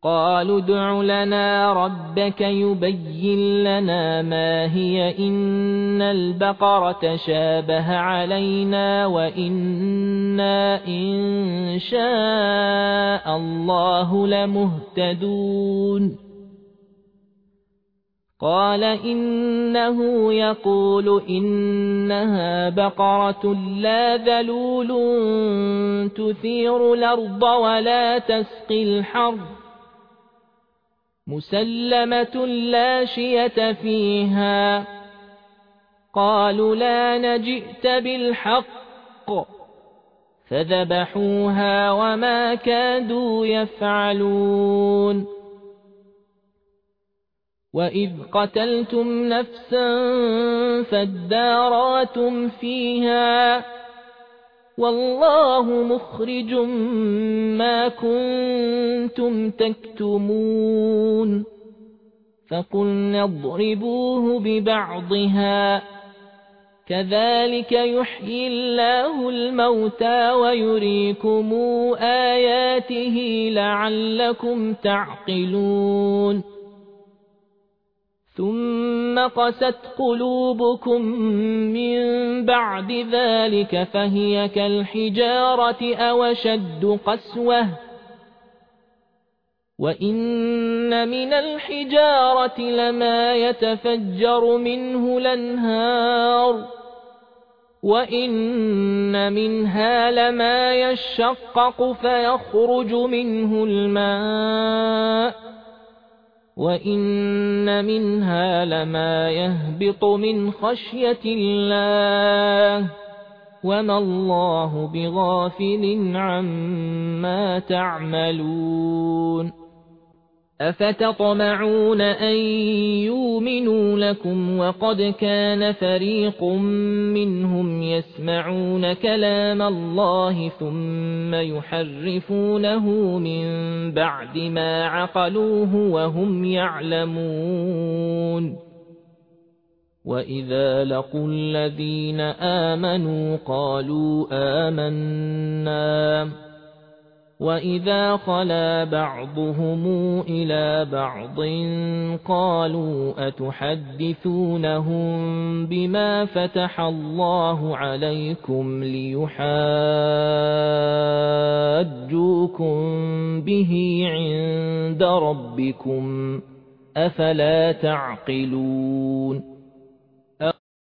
قالوا ادع لنا ربك يبين لنا ما هي إن البقرة شابه علينا وإنا إن شاء الله لمهتدون قال إنه يقول إنها بقرة لا ذلول تثير الأرض ولا تسقي الحرث مسلمة لا شية فيها قالوا لا نجئت بالحق فذبحوها وما كادوا يفعلون وإذ قتلتم نفسا فادارأتم فيها والله مخرج ما كنتم تكتمون فقلنا اضربوه ببعضها كذلك يحيي الله الموتى ويريكم آياته لعلكم تعقلون ثم قست قلوبكم من بعد ذلك فهي كالحجارة أو أشد قسوة وإن من الحجارة لما يتفجر منه الأنهار وإن منها لما يشقق فيخرج منه الماء وإن منها لما يهبط من خشية الله وما الله بغافل عما تعملون أفتطمعون أن يؤمنوا لكم وقد كان فريق منهم يسمعون كلام الله ثم يحرفونه من بعد ما عقلوه وهم يعلمون وإذا لقوا الذين آمنوا قالوا آمنا وإذا خلا بعضهم إلى بعض قالوا أتحدثونهم بما فتح الله عليكم ليحاجوكم به عند ربكم أفلا تعقلون